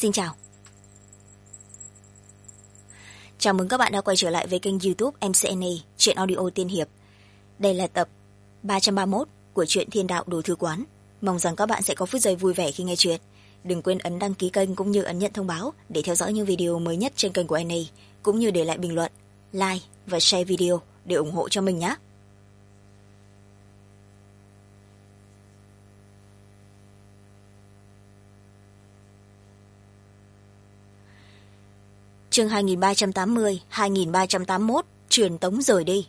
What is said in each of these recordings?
Xin chào. Chào mừng các bạn đã quay trở lại với kênh YouTube MCNA Truyện Audio Tiên Hiệp. Đây là tập 331 của truyện Thiên Đạo Đồ Thư Quán. Mong rằng các bạn sẽ có phút giây vui vẻ khi nghe chuyện. Đừng quên ấn đăng ký kênh cũng như ấn nhận thông báo để theo dõi những video mới nhất trên kênh của NA, cũng như để lại bình luận, like và share video để ủng hộ cho mình nhé. Chương 2380, 2381, truyền tống rời đi.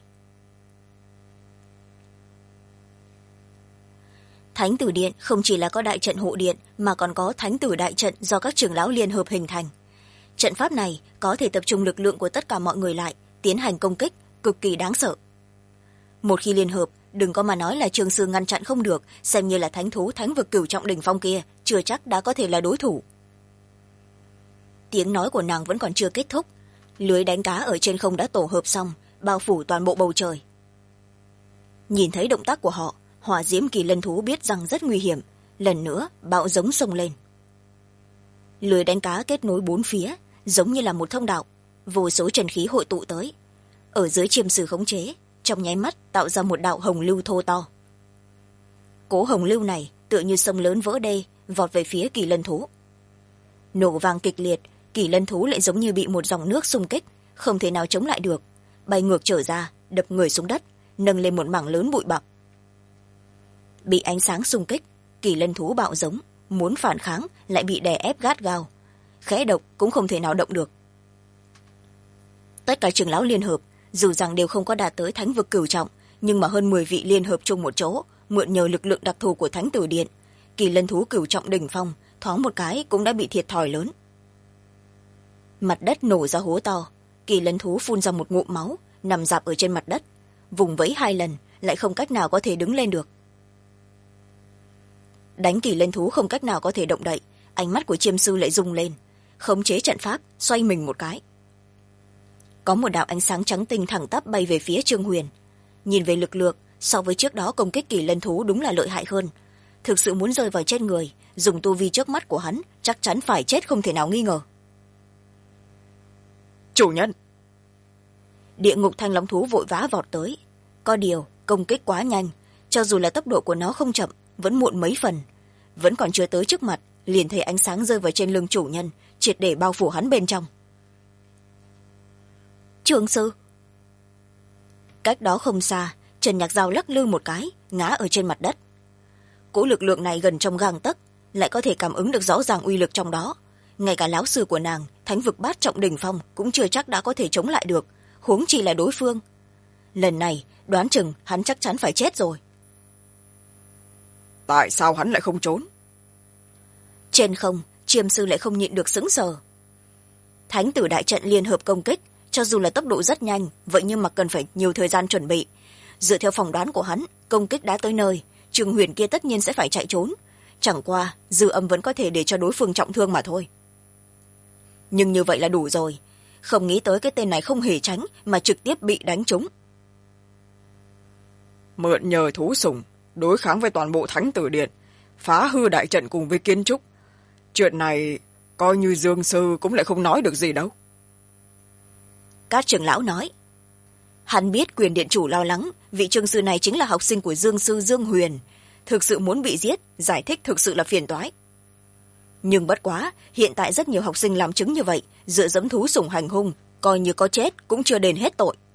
Thánh tử điện không chỉ là có đại trận hộ điện mà còn có thánh tử đại trận do các trưởng lão liên hợp hình thành. Trận pháp này có thể tập trung lực lượng của tất cả mọi người lại, tiến hành công kích, cực kỳ đáng sợ. Một khi liên hợp, đừng có mà nói là Trường Sư ngăn chặn không được, xem như là thánh thú thánh vực cửu trọng đỉnh phong kia, chưa chắc đã có thể là đối thủ. Tiếng nói của nàng vẫn còn chưa kết thúc, lưới đánh cá ở trên không đã tổ hợp xong, bao phủ toàn bộ bầu trời. Nhìn thấy động tác của họ, hỏa diễm kỳ lân thú biết rằng rất nguy hiểm, lần nữa bạo giống xông lên. Lưới đánh cá kết nối bốn phía, giống như là một thông đạo, vô số trần khí hội tụ tới, ở dưới chiêm sử khống chế, trong nháy mắt tạo ra một đạo hồng lưu thô to. Cỗ hồng lưu này tựa như sông lớn vỡ đê, vọt về phía kỳ lân thú. Nổ vang kịch liệt, kỳ lân thú lại giống như bị một dòng nước xung kích, không thể nào chống lại được, bay ngược trở ra, đập người xuống đất, nâng lên một mảng lớn bụi bặm. Bị ánh sáng xung kích, kỳ lân thú bạo giống, muốn phản kháng lại bị đè ép gắt gao, khẽ động cũng không thể nào động được. Tất cả trưởng lão liên hợp, dù rằng đều không có đạt tới thánh vực cửu trọng, nhưng mà hơn 10 vị liên hợp chung một chỗ, mượn nhờ lực lượng đặc thù của thánh tử điện, kỳ lân thú cửu trọng đỉnh phong thoáng một cái cũng đã bị thiệt thòi lớn. Mặt đất nổ ra hố to, kỳ lân thú phun ra một ngụm máu, nằm rạp ở trên mặt đất, vùng vẫy 2 lần lại không cách nào có thể đứng lên được. Đánh kỳ lân thú không cách nào có thể động đậy, ánh mắt của chiêm sư lại rung lên, khống chế trận pháp, xoay mình một cái. Có một đạo ánh sáng trắng tinh thẳng tắp bay về phía Trương Huyền. Nhìn về lực lượng, so với trước đó công kích kỳ lân thú đúng là lợi hại hơn. Thực sự muốn rơi vào trên người, dùng tu vi trước mắt của hắn, chắc chắn phải chết không thể nào nghi ngờ. Chủ nhân! Địa ngục thanh long thú vội vã vọt tới. Có điều, công kích quá nhanh, cho dù là tốc độ của nó không chậm, vẫn muộn mấy phần. Vẫn còn chưa tới trước mặt, liền thấy ánh sáng rơi vào trên lưng chủ nhân, triệt để bao phủ hắn bên trong. Trường sư! Cách đó không xa, Trần Nhạc Giao lắc lư một cái, ngã ở trên mặt đất. Cỗ lực lượng này gần trong gang tấc, lại có thể cảm ứng được rõ ràng uy lực trong đó. Ngay cả lão sư của nàng, thánh vực bát trọng đỉnh phong, cũng chưa chắc đã có thể chống lại được, huống chi là đối phương. Lần này, đoán chừng hắn chắc chắn phải chết rồi. Tại sao hắn lại không trốn? Trên không, chiêm sư lại không nhịn được sững sờ. Thánh tử đại trận liên hợp công kích, cho dù là tốc độ rất nhanh, vậy nhưng mà cần phải nhiều thời gian chuẩn bị. Dựa theo phỏng đoán của hắn, công kích đã tới nơi, Trường Huyền kia tất nhiên sẽ phải chạy trốn. Chẳng qua, dư âm vẫn có thể để cho đối phương trọng thương mà thôi. Nhưng như vậy là đủ rồi. Không nghĩ tới cái tên này không hề tránh, mà trực tiếp bị đánh trúng. Mượn nhờ thú sủng, đối kháng với toàn bộ thánh tử điện, phá hư đại trận cùng với kiến trúc. Chuyện này, coi như Dương Sư cũng lại không nói được gì đâu. Các trưởng lão nói. Hắn biết quyền điện chủ lo lắng, vị Trương Sư này chính là học sinh của Dương Sư Dương Huyền. Thực sự muốn bị giết, giải thích thực sự là phiền toái. Nhưng bất quá, hiện tại rất nhiều học sinh làm chứng như vậy, dựa dẫm thú sủng hành hung, coi như có chết cũng chưa đền hết tội.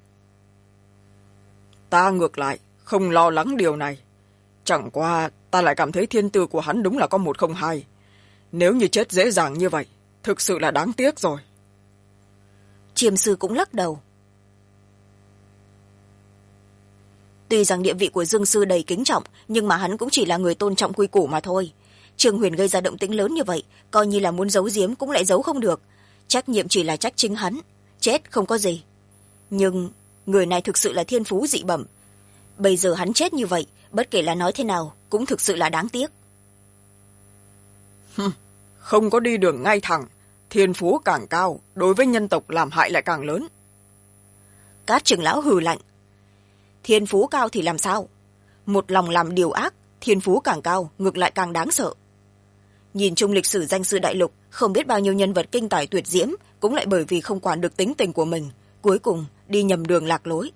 Ta ngược lại, không lo lắng điều này. Chẳng qua, ta lại cảm thấy thiên tư của hắn đúng là có 102. Nếu như chết dễ dàng như vậy, thực sự là đáng tiếc rồi. Chiêm sư cũng lắc đầu. Tuy rằng địa vị của Dương Sư đầy kính trọng, nhưng mà hắn cũng chỉ là người tôn trọng quy củ mà thôi. Trương Huyền gây ra động tĩnh lớn như vậy, coi như là muốn giấu giếm cũng lại giấu không được. Trách nhiệm chỉ là trách chính hắn, chết không có gì. Nhưng người này thực sự là thiên phú dị bẩm. Bây giờ hắn chết như vậy, bất kể là nói thế nào, cũng thực sự là đáng tiếc. Không có đi đường ngay thẳng, thiên phú càng cao, đối với nhân tộc làm hại lại càng lớn. Các trưởng lão hừ lạnh. Thiên phú cao thì làm sao? Một lòng làm điều ác, thiên phú càng cao, ngược lại càng đáng sợ. nhìn chung lịch sử danh sư đại lục, không biết bao nhiêu nhân vật kinh tài tuyệt diễm cũng lại bởi vì không quản được tính tình của mình, cuối cùng đi nhầm đường lạc lối.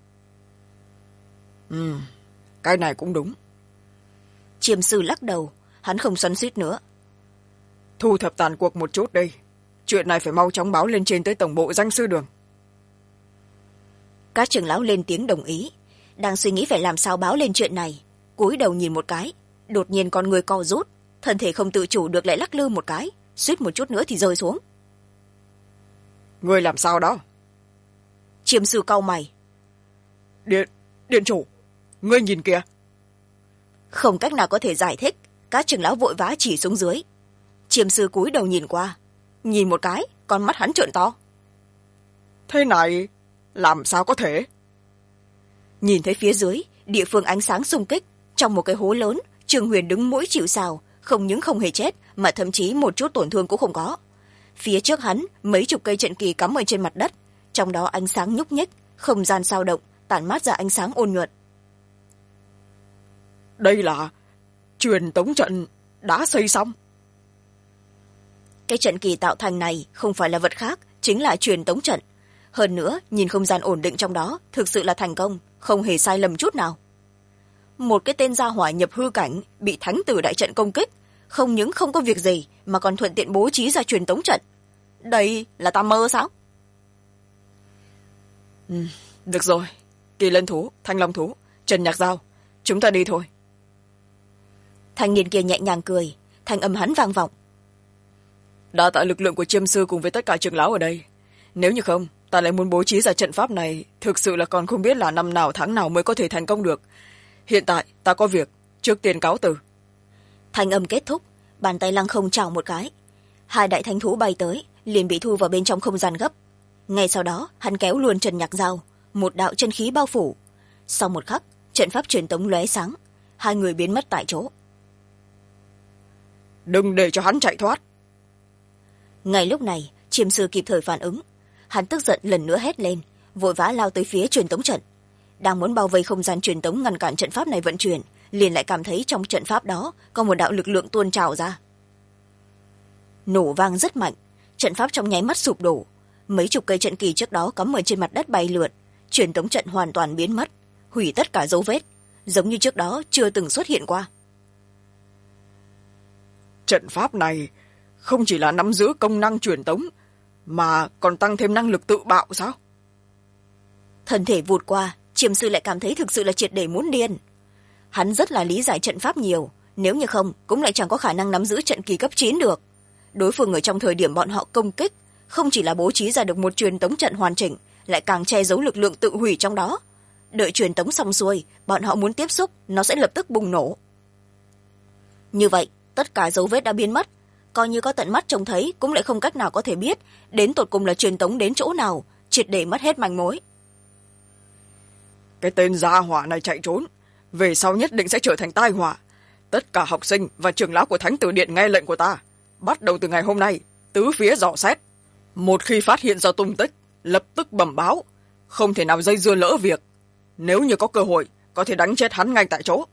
Cái này cũng đúng. Chiêm sư lắc đầu, hắn không xoắn xuýt nữa. Thu thập tàn cuộc một chút đi, chuyện này phải mau chóng báo lên trên tới tổng bộ danh sư đường. Các trưởng lão lên tiếng đồng ý, đang suy nghĩ phải làm sao báo lên chuyện này, cúi đầu nhìn một cái, đột nhiên con người co rút, thân thể không tự chủ được lại lắc lư một cái, suýt một chút nữa thì rơi xuống. Ngươi làm sao đó? Chiêm sư cau mày. Điện chủ, ngươi nhìn kìa. Không cách nào có thể giải thích, các trưởng lão vội vã chỉ xuống dưới. Chiêm sư cúi đầu nhìn qua, nhìn một cái, con mắt hắn trợn to. Thế này làm sao có thể? Nhìn thấy phía dưới, địa phương ánh sáng xung kích, trong một cái hố lớn, Trương Huyền đứng mũi chịu sào, không những không hề chết mà thậm chí một chút tổn thương cũng không có. Phía trước hắn, mấy chục cây trận kỳ cắm ở trên mặt đất, trong đó ánh sáng nhúc nhích, không gian sao động, tản mát ra ánh sáng ôn nhuận. Đây là truyền tống trận đã xây xong. Cái trận kỳ tạo thành này không phải là vật khác, chính là truyền tống trận. Hơn nữa, nhìn không gian ổn định trong đó, thực sự là thành công, không hề sai lầm chút nào. Một cái tên gia hỏa nhập hư cảnh, bị thánh tử đại trận công kích, không những không có việc gì, mà còn thuận tiện bố trí ra truyền tống trận. Đây là ta mơ sao? Được rồi, Kỳ Lân thú, Thanh Long thú, Trần Nhạc Giao, chúng ta đi thôi. Thanh niên kia nhẹ nhàng cười, thanh âm hắn vang vọng. Đa tạ lực lượng của Chiêm sư cùng với tất cả trưởng lão ở đây. Nếu như không, ta lại muốn bố trí ra trận pháp này, thực sự là còn không biết là năm nào tháng nào mới có thể thành công được. Hiện tại ta có việc, trước tiên cáo từ. Thanh âm kết thúc, bàn tay lăng không chào một cái, hai đại thánh thú bay tới, liền bị thu vào bên trong không gian gấp. Ngay sau đó hắn kéo luôn Trần Nhạc Giao, một đạo chân khí bao phủ. Sau một khắc, trận pháp truyền tống lóe sáng, hai người biến mất tại chỗ. Đừng để cho hắn chạy thoát. Ngay lúc này, Chiêm sư kịp thời phản ứng, hắn tức giận lần nữa hét lên, vội vã lao tới phía truyền tống trận. Đang muốn bao vây không gian truyền tống ngăn cản trận pháp này vận chuyển, liền lại cảm thấy trong trận pháp đó có một đạo lực lượng tuôn trào ra. Nổ vang rất mạnh, trận pháp trong nháy mắt sụp đổ, mấy chục cây trận kỳ trước đó cắm ở trên mặt đất bay lượn, truyền tống trận hoàn toàn biến mất, hủy tất cả dấu vết, giống như trước đó chưa từng xuất hiện qua. Trận pháp này không chỉ là nắm giữ công năng truyền tống, mà còn tăng thêm năng lực tự bạo sao? Thân thể vụt qua, Chiêm sư lại cảm thấy thực sự là triệt để muốn điên. Hắn rất là lý giải trận pháp nhiều, nếu như không cũng lại chẳng có khả năng nắm giữ trận kỳ cấp 9 được. Đối phương ở trong thời điểm bọn họ công kích, không chỉ là bố trí ra được một truyền tống trận hoàn chỉnh, lại càng che giấu lực lượng tự hủy trong đó. Đợi truyền tống xong xuôi, bọn họ muốn tiếp xúc, nó sẽ lập tức bùng nổ. Như vậy, tất cả dấu vết đã biến mất, coi như có tận mắt trông thấy cũng lại không cách nào có thể biết đến tột cùng là truyền tống đến chỗ nào, triệt để mất hết manh mối. Cái tên gia hỏa này chạy trốn, về sau nhất định sẽ trở thành tai họa. Tất cả học sinh và trưởng lão của Thánh Tử Điện nghe lệnh của ta, bắt đầu từ ngày hôm nay, tứ phía dò xét. Một khi phát hiện ra tung tích, lập tức bẩm báo, không thể nào dây dưa lỡ việc. Nếu như có cơ hội, có thể đánh chết hắn ngay tại chỗ.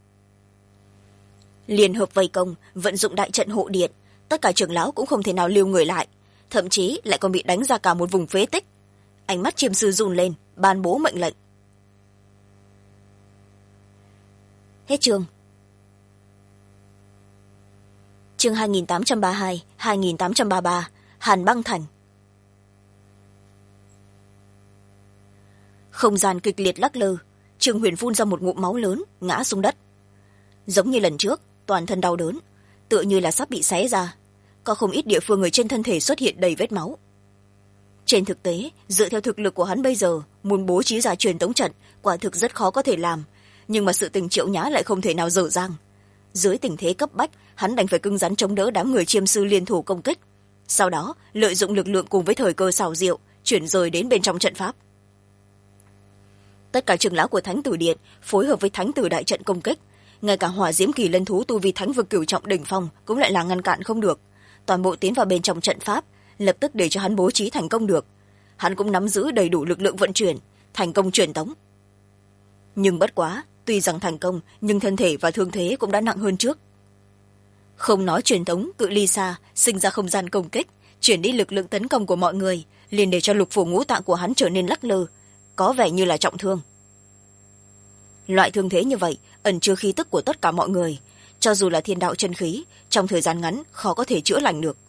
Liên hợp vây công, vận dụng đại trận hộ điện, tất cả trưởng lão cũng không thể nào lưu người lại, thậm chí lại còn bị đánh ra cả một vùng phế tích. Ánh mắt Chiêm sư run lên, ban bố mệnh lệnh. Hết chương. Chương 2832, 2833, Hàn Băng Thành. Không gian kịch liệt lắc lư, Trương Huyền phun ra một ngụm máu lớn, ngã xuống đất. Giống như lần trước, toàn thân đau đớn, tựa như là sắp bị xé ra. Có không ít địa phương ở trên thân thể xuất hiện đầy vết máu. Trên thực tế, dựa theo thực lực của hắn bây giờ, muốn bố trí ra truyền tống trận, quả thực rất khó có thể làm. Nhưng mà sự tình Triệu Nhã lại không thể nào dở dang. Dưới tình thế cấp bách, hắn đành phải cứng rắn chống đỡ đám người Chiêm sư liên thủ công kích. Sau đó, lợi dụng lực lượng cùng với thời cơ xảo diệu, chuyển rời đến bên trong trận pháp. Tất cả trưởng lão của Thánh Tử Điện phối hợp với Thánh Tử Đại trận công kích. Ngay cả Hỏa Diễm Kỳ Lân thú tu vi thánh vực cửu trọng đỉnh phong cũng lại là ngăn cản không được. Toàn bộ tiến vào bên trong trận pháp, lập tức để cho hắn bố trí thành công được. Hắn cũng nắm giữ đầy đủ lực lượng vận chuyển, thành công truyền tống. Nhưng bất quá, tuy rằng thành công, nhưng thân thể và thương thế cũng đã nặng hơn trước. không nói truyền thống cự ly xa sinh ra không gian công kích, chuyển đi lực lượng tấn công của mọi người, liền để cho lục phủ ngũ tạng của hắn trở nên lắc lư, có vẻ như là trọng thương. Loại thương thế như vậy ẩn chứa khí tức của tất cả mọi người, cho dù là thiên đạo chân khí, trong thời gian ngắn khó có thể chữa lành được.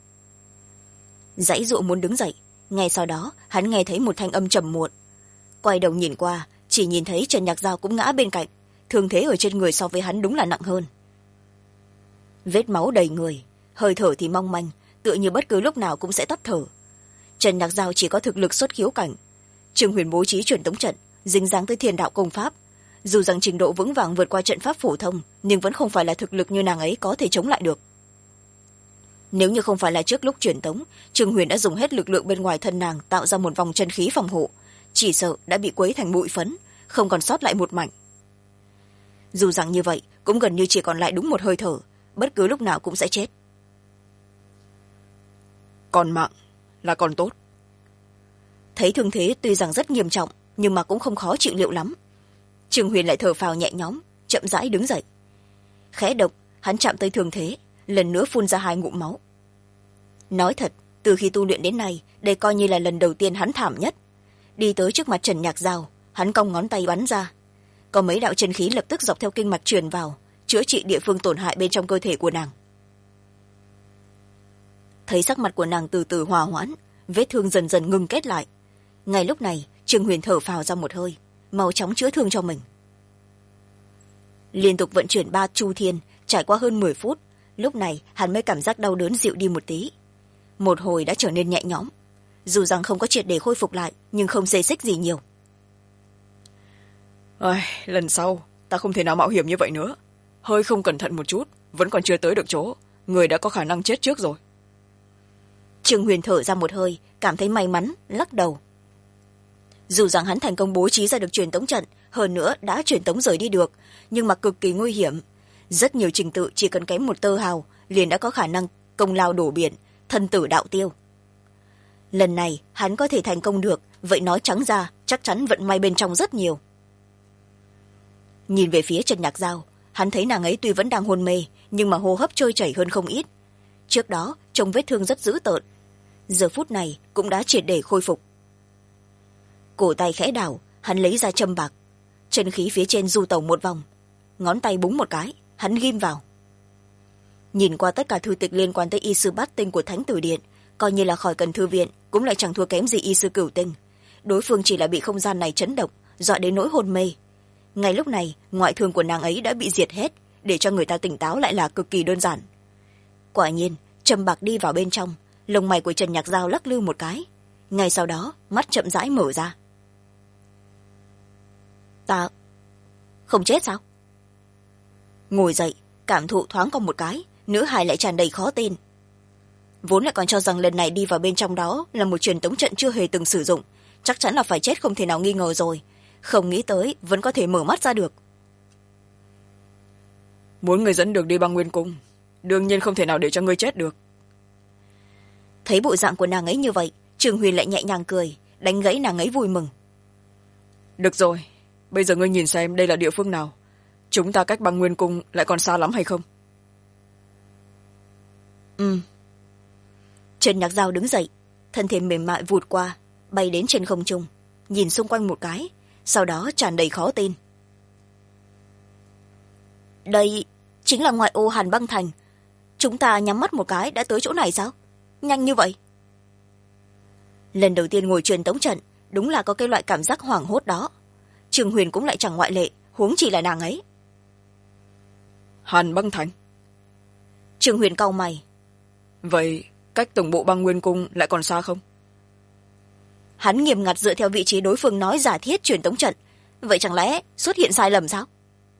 Giãy giụa muốn đứng dậy, ngay sau đó hắn nghe thấy một thanh âm trầm muộn. Quay đầu nhìn qua, chỉ nhìn thấy Trần Nhạc Giao cũng ngã bên cạnh, thương thế ở trên người so với hắn đúng là nặng hơn. Vết máu đầy người, hơi thở thì mong manh, tựa như bất cứ lúc nào cũng sẽ tắt thở. Trần Nhạc Giao chỉ có thực lực xuất khiếu cảnh. Trương Huyền bố trí truyền tống trận, dính dáng tới thiên đạo công pháp. Dù rằng trình độ vững vàng vượt qua trận pháp phổ thông, nhưng vẫn không phải là thực lực như nàng ấy có thể chống lại được. Nếu như không phải là trước lúc truyền tống, Trương Huyền đã dùng hết lực lượng bên ngoài thân nàng tạo ra một vòng chân khí phòng hộ, chỉ sợ đã bị quấy thành bụi phấn, không còn sót lại một mảnh. Dù rằng như vậy, cũng gần như chỉ còn lại đúng một hơi thở, bất cứ lúc nào cũng sẽ chết. Còn mạng là còn tốt. Thấy thương thế tuy rằng rất nghiêm trọng, nhưng mà cũng không khó chịu liệu lắm. Trương Huyền lại thở phào nhẹ nhõm, chậm rãi đứng dậy. Khẽ động, hắn chạm tới thương thế, lần nữa phun ra 2 ngụm máu. Nói thật, từ khi tu luyện đến nay, đây coi như là lần đầu tiên hắn thảm nhất. Đi tới trước mặt Trần Nhạc Giao, hắn cong ngón tay bắn ra. Có mấy đạo chân khí lập tức dọc theo kinh mạch truyền vào, chữa trị địa phương tổn hại bên trong cơ thể của nàng. Thấy sắc mặt của nàng từ từ hòa hoãn, vết thương dần dần ngừng kết lại. Ngay lúc này, Trương Huyền thở phào ra một hơi, mau chóng chữa thương cho mình. Liên tục vận chuyển 3 chu thiên, trải qua hơn 10 phút, lúc này hắn mới cảm giác đau đớn dịu đi một tí. Một hồi đã trở nên nhẹ nhõm, dù rằng không có triệt để khôi phục lại, nhưng không xê xích gì nhiều. Lần sau ta không thể nào mạo hiểm như vậy nữa, hơi không cẩn thận một chút vẫn còn chưa tới được chỗ, người đã có khả năng chết trước rồi. Trương Huyền thở ra một hơi, cảm thấy may mắn, lắc đầu. Dù rằng hắn thành công bố trí ra được truyền tống trận, hơn nữa đã truyền tống rời đi được, nhưng mà cực kỳ nguy hiểm. Rất nhiều trình tự chỉ cần kém một tơ hào liền đã có khả năng công lao đổ biển, thân tử đạo tiêu. Lần này hắn có thể thành công được, vậy nói trắng ra chắc chắn vận may bên trong rất nhiều. Nhìn về phía Trần Nhạc Giao, hắn thấy nàng ấy tuy vẫn đang hôn mê, nhưng mà hô hấp trôi chảy hơn không ít. Trước đó trông vết thương rất dữ tợn, giờ phút này cũng đã triệt để khôi phục. Cổ tay khẽ đảo, hắn lấy ra châm bạc, chân khí phía trên du tẩu một vòng, ngón tay búng một cái, hắn ghim vào. Nhìn qua tất cả thư tịch liên quan tới y sư bát tinh của Thánh Tử Điện, coi như là khỏi cần thư viện cũng lại chẳng thua kém gì y sư cửu tinh. Đối phương chỉ là bị không gian này chấn động, dọa đến nỗi hôn mê. Ngay lúc này ngoại thương của nàng ấy đã bị diệt hết, để cho người ta tỉnh táo lại là cực kỳ đơn giản. Quả nhiên châm bạc đi vào bên trong, lông mày của Trần Nhạc Giao lắc lư một cái, ngay sau đó mắt chậm rãi mở ra. Ta không chết sao? Ngồi dậy, cảm thụ thoáng còn một cái, nữ hài lại tràn đầy khó tin. Vốn lại còn cho rằng lần này đi vào bên trong đó là một truyền tống trận chưa hề từng sử dụng, chắc chắn là phải chết không thể nào nghi ngờ rồi, không nghĩ tới vẫn có thể mở mắt ra được. Muốn người dẫn được đi Băng Nguyên Cung, đương nhiên không thể nào để cho ngươi chết được. Thấy bộ dạng của nàng ấy như vậy, Trương Huyền lại nhẹ nhàng cười, đánh gãy nàng ấy vui mừng. Được rồi, bây giờ ngươi nhìn xem đây là địa phương nào, chúng ta cách Băng Nguyên Cung lại còn xa lắm hay không? Trần Nhạc Giao đứng dậy, thân thể mềm mại vụt qua, bay đến trên không trung, nhìn xung quanh một cái, sau đó tràn đầy khó tin. Đây chính là ngoại ô Hàn Băng Thành, chúng ta nhắm mắt một cái đã tới chỗ này sao? Nhanh như vậy? Lần đầu tiên ngồi truyền tống trận, đúng là có cái loại cảm giác hoảng hốt đó. Trương Huyền cũng lại chẳng ngoại lệ, huống chỉ là nàng ấy. Hàn Băng Thành? Trương Huyền cau mày. Vậy cách tổng bộ Băng Nguyên Cung lại còn xa không? Hắn nghiêm ngặt dựa theo vị trí đối phương nói giả thiết truyền tống trận, vậy chẳng lẽ xuất hiện sai lầm sao?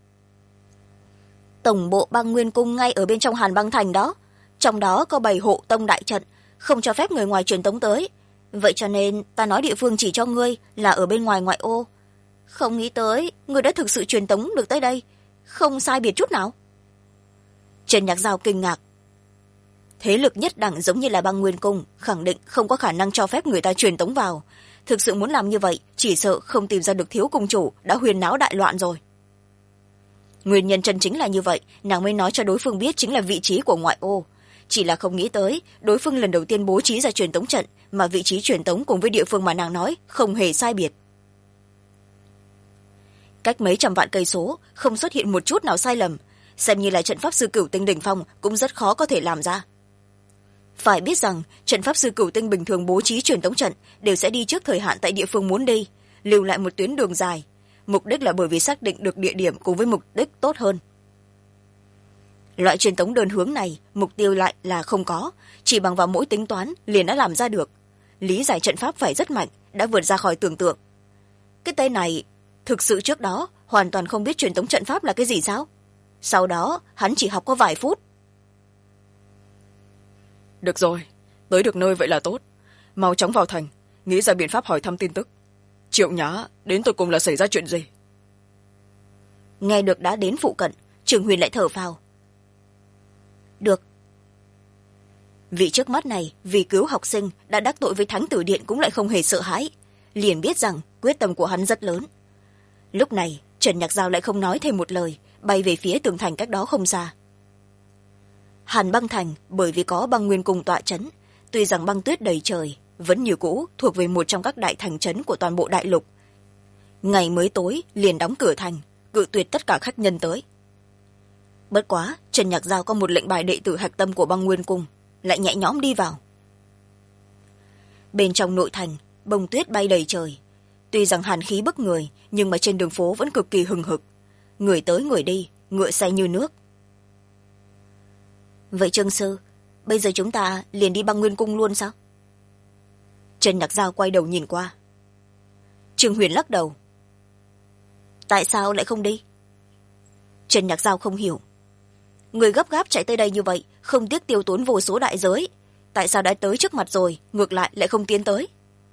Tổng bộ Băng Nguyên Cung ngay ở bên trong Hàn Băng Thành đó, trong đó có 7 hộ tông đại trận, không cho phép người ngoài truyền tống tới, vậy cho nên ta nói địa phương chỉ cho ngươi là ở bên ngoài ngoại ô. Không nghĩ tới ngươi đã thực sự truyền tống được tới đây, không sai biệt chút nào. Trần Nhạc Giao kinh ngạc. Thế lực nhất đẳng giống như là Băng Nguyên Cung khẳng định không có khả năng cho phép người ta truyền tống vào, thực sự muốn làm như vậy chỉ sợ không tìm ra được thiếu cung chủ đã huyền náo đại loạn rồi. Nguyên nhân chân chính là như vậy, nàng mới nói cho đối phương biết chính là vị trí của ngoại ô. Chỉ là không nghĩ tới đối phương lần đầu tiên bố trí ra truyền tống trận, mà vị trí truyền tống cùng với địa phương mà nàng nói không hề sai biệt. Cách mấy trăm vạn cây số, không xuất hiện một chút nào sai lầm, xem như là trận pháp sư Cửu Tinh đỉnh phong cũng rất khó có thể làm ra. Phải biết rằng trận pháp sư Cửu Tinh bình thường bố trí truyền tống trận đều sẽ đi trước thời hạn tại địa phương muốn đi, lưu lại một tuyến đường dài, mục đích là bởi vì xác định được địa điểm cùng với mục đích tốt hơn. Loại truyền tống đơn hướng này mục tiêu lại là không có, chỉ bằng vào mỗi tính toán liền đã làm ra được. Lý giải trận pháp phải rất mạnh, đã vượt ra khỏi tưởng tượng. Cái tên này thực sự trước đó hoàn toàn không biết truyền tống trận pháp là cái gì sao? Sau đó hắn chỉ học có vài phút. Được rồi, tới được nơi vậy là tốt. Mau chóng vào thành, nghĩ ra biện pháp hỏi thăm tin tức. Triệu Nhã, đến tột cùng là xảy ra chuyện gì? Nghe được đã đến phụ cận, Trường Huyền lại thở phào. Được. Vị trước mắt này vì cứu học sinh đã đắc tội với Thánh Tử Điện cũng lại không hề sợ hãi, liền biết rằng quyết tâm của hắn rất lớn. Lúc này Trần Nhạc Giao lại không nói thêm một lời, bay về phía tường thành cách đó không xa. Hàn Băng Thành bởi vì có Băng Nguyên Cung tọa trấn, tuy rằng băng tuyết đầy trời, vẫn như cũ thuộc về một trong các đại thành trấn của toàn bộ đại lục. Ngày mới tối liền đóng cửa thành, cự tuyệt tất cả khách nhân tới. Bất quá Trần Nhạc Giao có một lệnh bài đệ tử hạch tâm của Băng Nguyên Cung, lại nhẹ nhõm đi vào. Bên trong nội thành bông tuyết bay đầy trời, tuy rằng hàn khí bức người nhưng mà trên đường phố vẫn cực kỳ hừng hực, người tới người đi, ngựa xe như nước. Vậy Trương sư, bây giờ chúng ta liền đi Băng Nguyên Cung luôn sao? Trần Nhạc Giao quay đầu nhìn qua. Trương Huyền lắc đầu. Tại sao lại không đi? Trần Nhạc Giao không hiểu. Người gấp gáp chạy tới đây như vậy, không tiếc tiêu tốn vô số đại giới, tại sao đã tới trước mặt rồi ngược lại không tiến tới?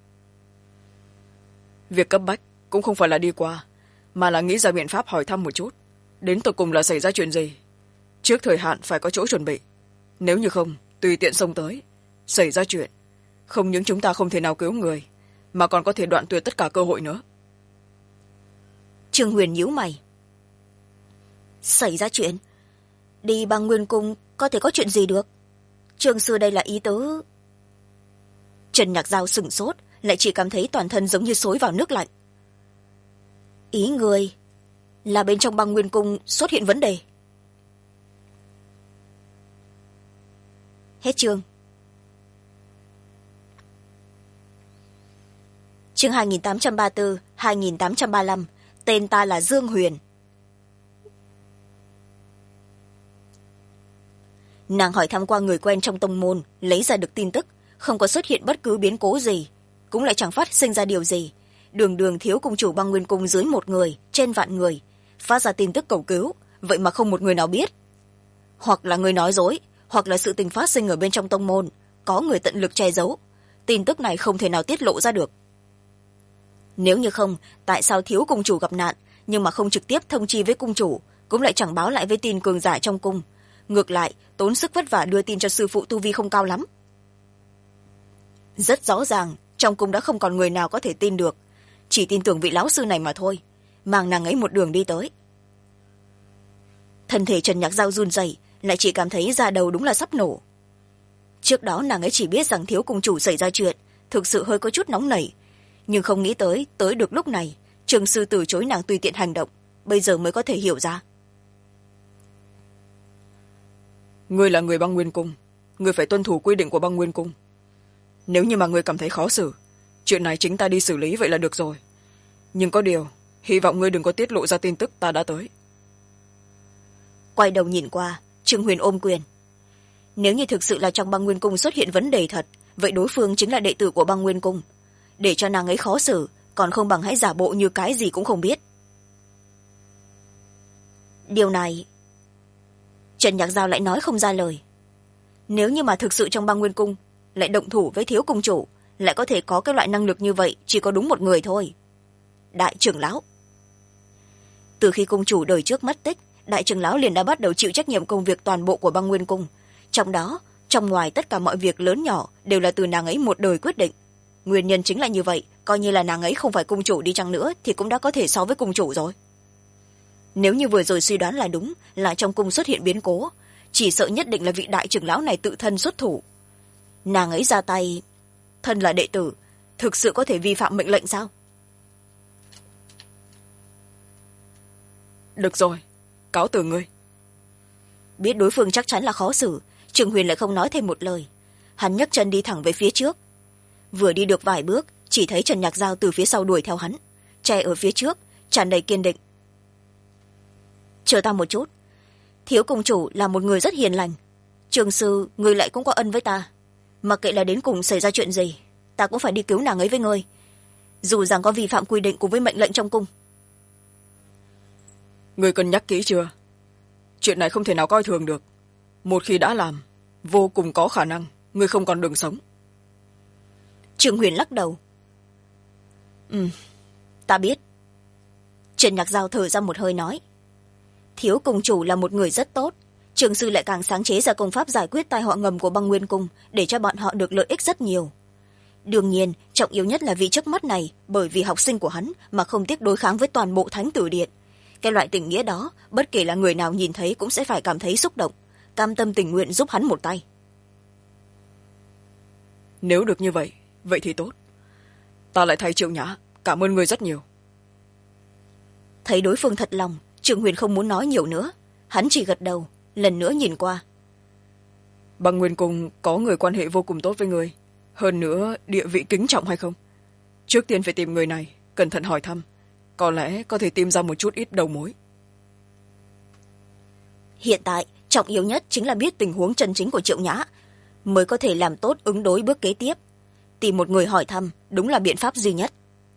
Việc cấp bách cũng không phải là đi qua, mà là nghĩ ra biện pháp hỏi thăm một chút, đến tột cùng là xảy ra chuyện gì. Trước thời hạn phải có chỗ chuẩn bị, nếu như không tùy tiện xông tới, xảy ra chuyện, không những chúng ta không thể nào cứu người, mà còn có thể đoạn tuyệt tất cả cơ hội nữa. Trương Huyền nhíu mày. Xảy ra chuyện? Đi Băng Nguyên Cung có thể có chuyện gì được? Trương sư đây là ý tứ... Trần Nhạc Giao sửng sốt, lại chỉ cảm thấy toàn thân giống như xối vào nước lạnh. Ý người là bên trong Băng Nguyên Cung xuất hiện vấn đề. Hết chương. Chương 2834, 2835. Tên ta là Dương Huyền. Nàng hỏi thăm qua người quen trong tông môn, lấy ra được tin tức, không có xuất hiện bất cứ biến cố gì, cũng lại chẳng phát sinh ra điều gì. Đường đường thiếu cung chủ Băng Nguyên Cung dưới 1 người, trên vạn người, phát ra tin tức cầu cứu, vậy mà không một người nào biết. Hoặc là người nói dối, hoặc là sự tình phát sinh ở bên trong tông môn, có người tận lực che giấu. Tin tức này không thể nào tiết lộ ra được. Nếu như không, tại sao thiếu cung chủ gặp nạn, nhưng mà không trực tiếp thông chi với cung chủ, cũng lại chẳng báo lại với tin cường giả trong cung. Ngược lại, tốn sức vất vả đưa tin cho sư phụ tu vi không cao lắm. Rất rõ ràng, trong cung đã không còn người nào có thể tin được. Chỉ tin tưởng vị lão sư này mà thôi, mang nàng ấy một đường đi tới. Thân thể Trần Nhạc Giao run rẩy, lại chỉ cảm thấy da đầu đúng là sắp nổ. Trước đó nàng ấy chỉ biết rằng thiếu cung chủ xảy ra chuyện, thực sự hơi có chút nóng nảy, nhưng không nghĩ tới được lúc này Trường sư từ chối nàng tùy tiện hành động, bây giờ mới có thể hiểu ra. Ngươi là người Băng Nguyên Cung, ngươi phải tuân thủ quy định của Băng Nguyên Cung. Nếu như mà ngươi cảm thấy khó xử, chuyện này chính ta đi xử lý vậy là được rồi. Nhưng có điều, hy vọng ngươi đừng có tiết lộ ra tin tức ta đã tới. Quay đầu nhìn qua, Trương Huyền ôm quyền. Nếu như thực sự là trong Băng Nguyên Cung xuất hiện vấn đề thật, vậy đối phương chính là đệ tử của Băng Nguyên Cung. Để cho nàng ấy khó xử, còn không bằng hãy giả bộ như cái gì cũng không biết. Điều này... Trần Nhạc Giao lại nói không ra lời. Nếu như mà thực sự trong Băng Nguyên Cung lại động thủ với thiếu cung chủ, lại có thể có cái loại năng lực như vậy chỉ có đúng một người thôi. Đại trưởng lão. Từ khi cung chủ đời trước mất tích, đại trưởng lão liền đã bắt đầu chịu trách nhiệm công việc toàn bộ của Băng Nguyên Cung. Trong đó, trong ngoài tất cả mọi việc lớn nhỏ đều là từ nàng ấy một đời quyết định. Nguyên nhân chính là như vậy, coi như là nàng ấy không phải cung chủ đi chăng nữa thì cũng đã có thể so với cung chủ rồi. nếu như vừa rồi suy đoán là đúng, là trong cung xuất hiện biến cố, chỉ sợ nhất định là vị đại trưởng lão này tự thân xuất thủ. Nàng ấy ra tay, thân là đệ tử, thực sự có thể vi phạm mệnh lệnh sao? Được rồi, cáo từ ngươi. Biết đối phương chắc chắn là khó xử, Trường Huyền lại không nói thêm một lời. Hắn nhấc chân đi thẳng về phía trước. Vừa đi được vài bước, chỉ thấy Trần Nhạc Giao từ phía sau đuổi theo hắn, chạy ở phía trước, tràn đầy kiên định. Chờ ta một chút, thiếu cung chủ là một người rất hiền lành. Trường sư, người lại cũng có ân với ta. Mặc kệ là đến cùng xảy ra chuyện gì, ta cũng phải đi cứu nàng ấy với ngươi, dù rằng có vi phạm quy định cùng với mệnh lệnh trong cung. Ngươi cân nhắc kỹ chưa? Chuyện này không thể nào coi thường được. Một khi đã làm, vô cùng có khả năng ngươi không còn đường sống. Trường Huyền lắc đầu. Ta biết. Trần Nhạc Giao thở ra một hơi nói. Thiếu cung chủ là một người rất tốt, trường sư lại càng sáng chế ra công pháp giải quyết tai họa ngầm của Băng Nguyên Cung, để cho bọn họ được lợi ích rất nhiều. Đương nhiên, trọng yếu nhất là vị trước mắt này, bởi vì học sinh của hắn mà không tiếc đối kháng với toàn bộ Thánh Tử Điện. Cái loại tình nghĩa đó, bất kể là người nào nhìn thấy cũng sẽ phải cảm thấy xúc động, cam tâm tình nguyện giúp hắn một tay. Nếu được như vậy, vậy thì tốt. Ta lại thay Triệu Nhã cảm ơn ngươi rất nhiều. Thấy đối phương thật lòng, Trường Huyền không muốn nói nhiều nữa. Hắn chỉ gật đầu, lần nữa nhìn qua. Băng Nguyên Cung có người quan hệ vô cùng tốt với ngươi, hơn nữa địa vị kính trọng hay không? Trước tiên phải tìm người này, cẩn thận hỏi thăm, có lẽ có thể tìm ra một chút ít đầu mối. Hiện tại, trọng yếu nhất chính là biết tình huống chân chính của Triệu Nhã, mới có thể làm tốt ứng đối bước kế tiếp. Tìm một người hỏi thăm đúng là biện pháp duy nhất.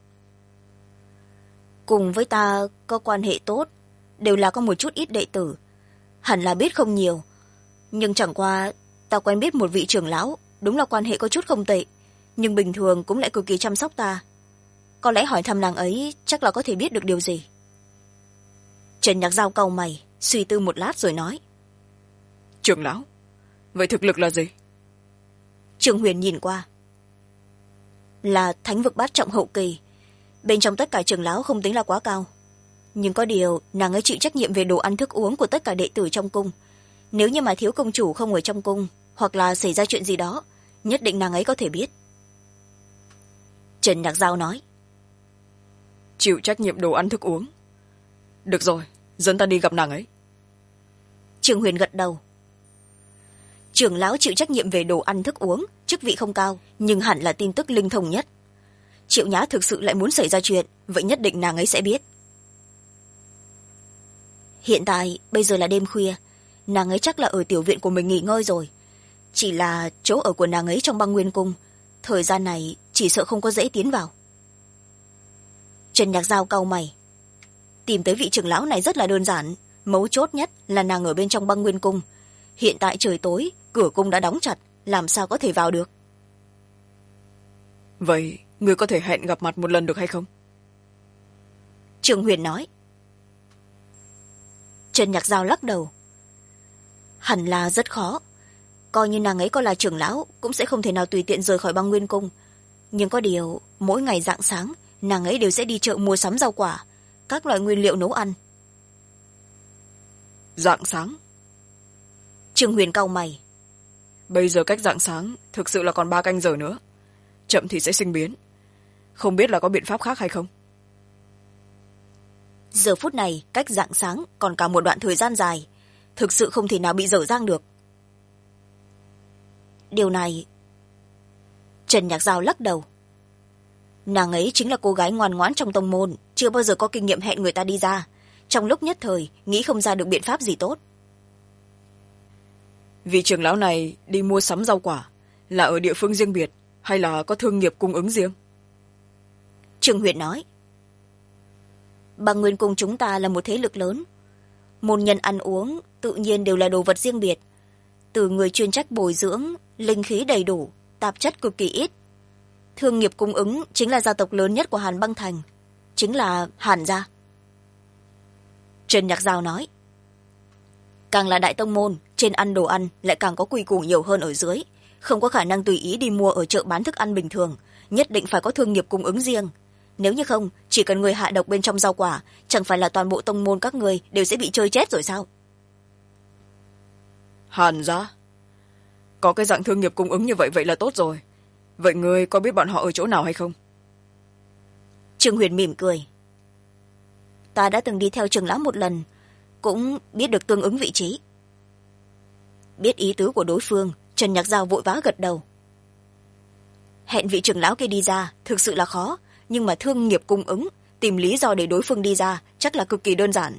Cùng với ta có quan hệ tốt, đều là có một chút ít đệ tử, hẳn là biết không nhiều, nhưng chẳng qua ta quen biết một vị trưởng lão, đúng là quan hệ có chút không tệ, nhưng bình thường cũng lại cực kỳ chăm sóc ta. Có lẽ hỏi thăm nàng ấy chắc là có thể biết được điều gì. Trần Nhạc Giao cau mày, suy tư một lát rồi nói. Trưởng lão? Vậy thực lực là gì? Trường Huyền nhìn qua. Là thánh vực bát trọng hậu kỳ, bên trong tất cả trưởng lão không tính là quá cao, nhưng có điều nàng ấy chịu trách nhiệm về đồ ăn thức uống của tất cả đệ tử trong cung. Nếu như mà thiếu công chủ không ở trong cung, hoặc là xảy ra chuyện gì đó, nhất định nàng ấy có thể biết. Trần Nhạc Giao nói. Chịu trách nhiệm đồ ăn thức uống. Được rồi, dẫn ta đi gặp nàng ấy. Trường Huyền gật đầu. Trưởng lão chịu trách nhiệm về đồ ăn thức uống, chức vị không cao, nhưng hẳn là tin tức linh thông nhất. Triệu Nhã thực sự lại muốn xảy ra chuyện, vậy nhất định nàng ấy sẽ biết. Hiện tại, bây giờ là đêm khuya, nàng ấy chắc là ở tiểu viện của mình nghỉ ngơi rồi. Chỉ là chỗ ở của nàng ấy trong Băng Nguyên Cung, thời gian này chỉ sợ không có dễ tiến vào. Trần Nhạc Giao cau mày. Tìm tới vị trưởng lão này rất là đơn giản, mấu chốt nhất là nàng ở bên trong Băng Nguyên Cung. Hiện tại trời tối, cửa cung đã đóng chặt, làm sao có thể vào được? Vậy, ngươi có thể hẹn gặp mặt một lần được hay không? Trường Huyền nói. Trần Nhạc Giao lắc đầu. Hẳn là rất khó. Coi như nàng ấy có là trưởng lão, cũng sẽ không thể nào tùy tiện rời khỏi Băng Nguyên Cung. Nhưng có điều, mỗi ngày rạng sáng, nàng ấy đều sẽ đi chợ mua sắm rau quả, các loại nguyên liệu nấu ăn. Rạng sáng? Trường Huyền cau mày. Bây giờ cách rạng sáng thực sự là còn 3 canh giờ nữa. Chậm thì sẽ sinh biến. Không biết là có biện pháp khác hay không? Giờ phút này, cách rạng sáng còn cả một đoạn thời gian dài, thực sự không thể nào bị dở dang được. Điều này... Trần Nhạc Giao lắc đầu. Nàng ấy chính là cô gái ngoan ngoãn trong tông môn, chưa bao giờ có kinh nghiệm hẹn người ta đi ra. Trong lúc nhất thời, nghĩ không ra được biện pháp gì tốt. Vị trưởng lão này đi mua sắm rau quả, là ở địa phương riêng biệt, hay là có thương nghiệp cung ứng riêng? Trường Huyền nói. Băng Nguyên Cung chúng ta là một thế lực lớn. Môn nhân ăn uống tự nhiên đều là đồ vật riêng biệt. Từ người chuyên trách bồi dưỡng, linh khí đầy đủ, tạp chất cực kỳ ít. Thương nghiệp cung ứng chính là gia tộc lớn nhất của Hàn Băng Thành, chính là Hàn gia. Trần Nhạc Giao nói. Càng là đại tông môn, trên ăn đồ ăn lại càng có quy củ nhiều hơn ở dưới, không có khả năng tùy ý đi mua ở chợ bán thức ăn bình thường, nhất định phải có thương nghiệp cung ứng riêng. nếu như không chỉ cần người hạ độc bên trong rau quả, chẳng phải là toàn bộ tông môn các người đều sẽ bị chơi chết rồi sao? Hàn gia, có cái dạng thương nghiệp cung ứng như vậy vậy là tốt rồi. Vậy ngươi có biết bọn họ ở chỗ nào hay không? Trương Huyền mỉm cười. Ta đã từng đi theo trưởng lão một lần, cũng biết được tương ứng vị trí. Biết ý tứ của đối phương, Trần Nhạc Giao vội vã gật đầu. Hẹn vị trưởng lão kia đi ra thực sự là khó, nhưng mà thương nghiệp cung ứng, tìm lý do để đối phương đi ra chắc là cực kỳ đơn giản.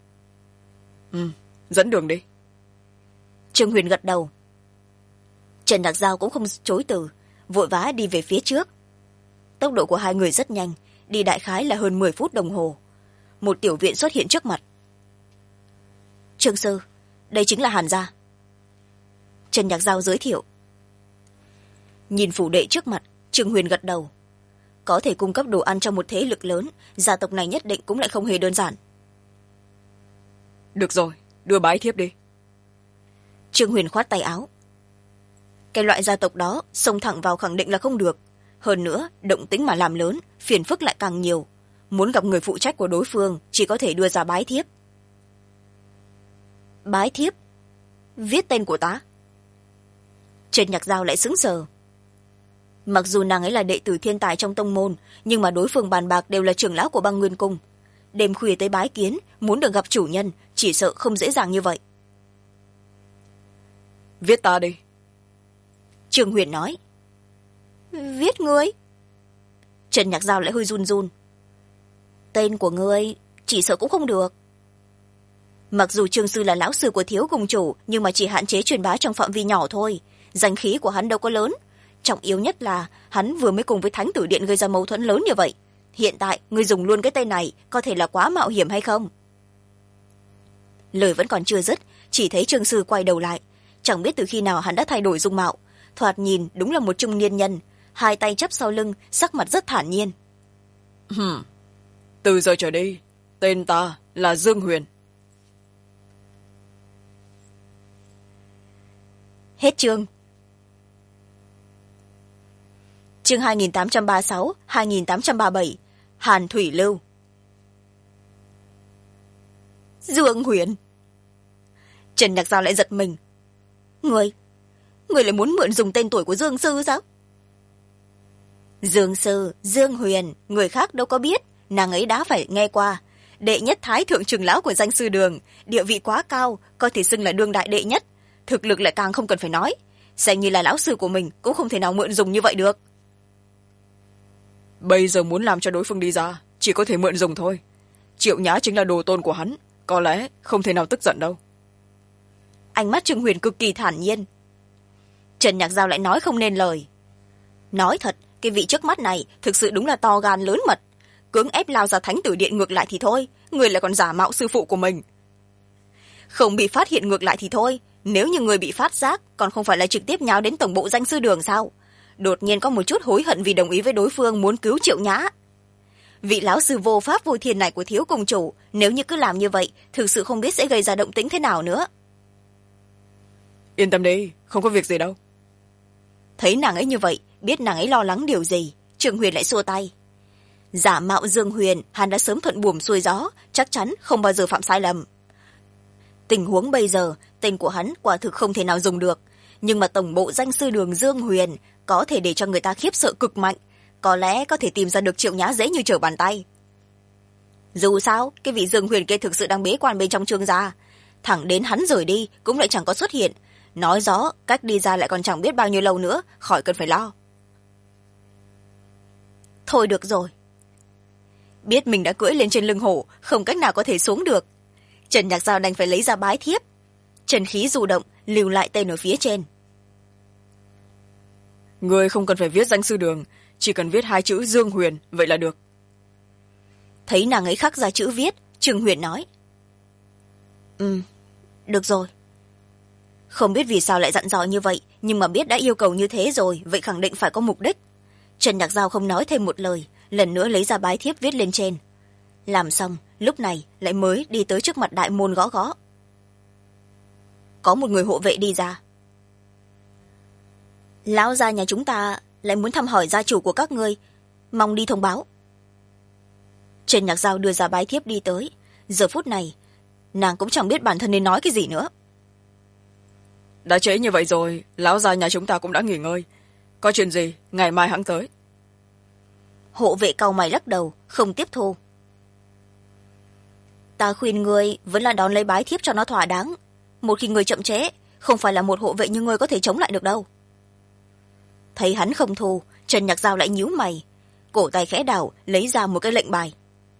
Dẫn đường đi. Trương Huyền gật đầu. Trần Nhạc Giao cũng không chối từ, vội vã đi về phía trước. Tốc độ của hai người rất nhanh, đi đại khái là hơn 10 phút đồng hồ. Một tiểu viện xuất hiện trước mặt. Trương sư, đây chính là Hàn gia. Trần Nhạc Giao giới thiệu. Nhìn phủ đệ trước mặt, Trương Huyền gật đầu. Có thể cung cấp đồ ăn cho một thế lực lớn, gia tộc này nhất định cũng lại không hề đơn giản. Được rồi, đưa bái thiếp đi. Trương Huyền khoát tay áo. Cái loại gia tộc đó xông thẳng vào khẳng định là không được. Hơn nữa, động tĩnh mà làm lớn, phiền phức lại càng nhiều. Muốn gặp người phụ trách của đối phương, chỉ có thể đưa ra bái thiếp. Bái thiếp? Viết tên của ta? Trần Nhạc Giao lại sững sờ. Mặc dù nàng ấy là đệ tử thiên tài trong tông môn, nhưng mà đối phương bàn bạc đều là trưởng lão của Băng Nguyên Cung. Đêm khuya tới bái kiến, muốn được gặp chủ nhân, chỉ sợ không dễ dàng như vậy. Viết ta đi. Trương Huyền nói. Viết ngươi? Trần Nhạc Giao lại hơi run run. Tên của ngươi chỉ sợ cũng không được. Mặc dù Trương sư là lão sư của Thiếu Cung chủ, nhưng mà chỉ hạn chế truyền bá trong phạm vi nhỏ thôi. Danh khí của hắn đâu có lớn. Trọng yếu nhất là hắn vừa mới cùng với Thánh Tử Điện gây ra mâu thuẫn lớn như vậy. Hiện tại ngươi dùng luôn cái tên này có thể là quá mạo hiểm hay không? Lời vẫn còn chưa dứt, chỉ thấy Trương sư quay đầu lại. Chẳng biết từ khi nào hắn đã thay đổi dung mạo. Thoạt nhìn đúng là một trung niên nhân, hai tay chắp sau lưng, sắc mặt rất thản nhiên. Từ giờ trở đi, tên ta là Dương Huyền. Hết chương. Chương 2836, 2837, Hàn Thủy Lưu. Dương Huyền. Trần Nhạc Giao lại giật mình. Người lại muốn mượn dùng tên tuổi của Dương sư sao? Dương sư, Dương Huyền, người khác đâu có biết, nàng ấy đã phải nghe qua. Đệ nhất thái thượng trưởng lão của danh sư đường, địa vị quá cao, có thể xưng là đương đại đệ nhất. Thực lực lại càng không cần phải nói. Xem như là lão sư của mình cũng không thể nào mượn dùng như vậy được. Bây giờ muốn làm cho đối phương đi ra, chỉ có thể mượn dùng thôi. Triệu Nhã chính là đồ tôn của hắn, có lẽ không thể nào tức giận đâu. Ánh mắt Trương Huyền cực kỳ thản nhiên. Trần Nhạc Giao lại nói không nên lời. Nói thật, cái vị trước mắt này thực sự đúng là to gan lớn mật. Cưỡng ép lao ra Thánh Tử Điện ngược lại thì thôi, người lại còn giả mạo sư phụ của mình. Không bị phát hiện ngược lại thì thôi, nếu như người bị phát giác còn không phải là trực tiếp nháo đến tổng bộ danh sư đường sao? Đột nhiên có một chút hối hận vì đồng ý với đối phương muốn cứu Triệu Nhã. Vị lão sư vô pháp vô thiên này của Thiếu Cung chủ, nếu như cứ làm như vậy, thực sự không biết sẽ gây ra động tĩnh thế nào nữa. Yên tâm đi, không có việc gì đâu. Thấy nàng ấy như vậy, biết nàng ấy lo lắng điều gì, Trương Huyền lại xua tay. Giả mạo Dương Huyền, hắn đã sớm thuận buồm xuôi gió, chắc chắn không bao giờ phạm sai lầm. Tình huống bây giờ, tên của hắn quả thực không thể nào dùng được, nhưng mà tổng bộ danh sư đường Dương Huyền có thể để cho người ta khiếp sợ cực mạnh, có lẽ có thể tìm ra được Triệu Nhã dễ như trở bàn tay. Dù sao, cái vị Dương Huyền kia thực sự đang bế quan bên trong Trương gia, thẳng đến hắn rời đi cũng lại chẳng có xuất hiện, nói rõ cách đi ra lại còn chẳng biết bao nhiêu lâu nữa, khỏi cần phải lo. Thôi được rồi. Biết mình đã cưỡi lên trên lưng hổ, không cách nào có thể xuống được, Trần Nhạc Giao đành phải lấy ra bái thiếp. Trần khí du động, lưu lại tên ở phía trên. Người không cần phải viết danh sư đường, chỉ cần viết 2 chữ Dương Huyền, vậy là được. Thấy nàng ấy khắc ra chữ viết, Trương Huyền nói. Được rồi. Không biết vì sao lại dặn dò như vậy, nhưng mà biết đã yêu cầu như thế rồi, vậy khẳng định phải có mục đích. Trần Nhạc Giao không nói thêm một lời, lần nữa lấy ra bái thiếp viết lên trên. Làm xong, lúc này lại mới đi tới trước mặt đại môn gõ gõ. Có một người hộ vệ đi ra. Lão gia nhà chúng ta lại muốn thăm hỏi gia chủ của các ngươi, mong đi thông báo. Trần Nhạc Giao đưa ra bái thiếp đi tới. Giờ phút này nàng cũng chẳng biết bản thân nên nói cái gì nữa. đã trễ như vậy rồi, lão gia nhà chúng ta cũng đã nghỉ ngơi. Có chuyện gì ngày mai hẵng tới. Hộ vệ cau mày lắc đầu, không tiếp thu. Ta khuyên ngươi vẫn là đón lấy bái thiếp cho nó thỏa đáng. Một khi ngươi chậm trễ, không phải là một hộ vệ như ngươi có thể chống lại được đâu. Thấy hắn không thu, Trần Nhạc Giao lại nhíu mày, cổ tay khẽ đảo lấy ra một cái lệnh bài.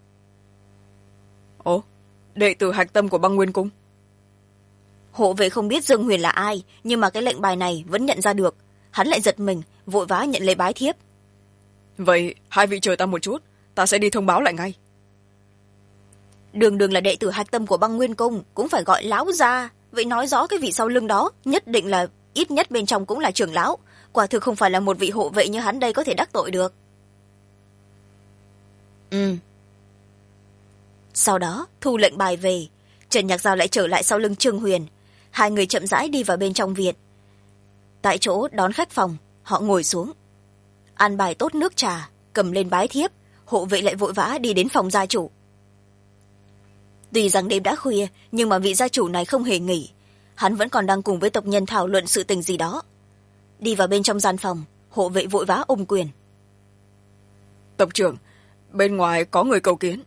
Ồ, đệ tử hạch tâm của băng nguyên cung. Hộ vệ không biết Dương Huyền là ai, nhưng mà cái lệnh bài này vẫn nhận ra được. Hắn lại giật mình, vội vã nhận lấy bái thiếp. Vậy hai vị chờ ta một chút, ta sẽ đi thông báo lại ngay. Đường đường là đệ tử hạch tâm của băng nguyên cung, cũng phải gọi lão gia. Vậy nói rõ cái vị sau lưng đó nhất định là ít nhất bên trong cũng là trưởng lão. Quả thực không phải là một vị hộ vệ như hắn đây có thể đắc tội được. Sau đó thu lệnh bài về, Trần Nhạc Giao lại trở lại sau lưng Trương Huyền. Hai người chậm rãi đi vào bên trong viện. Tại chỗ đón khách phòng, họ ngồi xuống, ăn bài tốt nước trà, cầm lên bái thiếp. Hộ vệ lại vội vã đi đến phòng gia chủ. Tuy rằng đêm đã khuya, nhưng mà vị gia chủ này không hề nghỉ. Hắn vẫn còn đang cùng với tộc nhân thảo luận sự tình gì đó. Đi vào bên trong gian phòng, hộ vệ vội vã ôm quyền. Tộc trưởng, bên ngoài có người cầu kiến.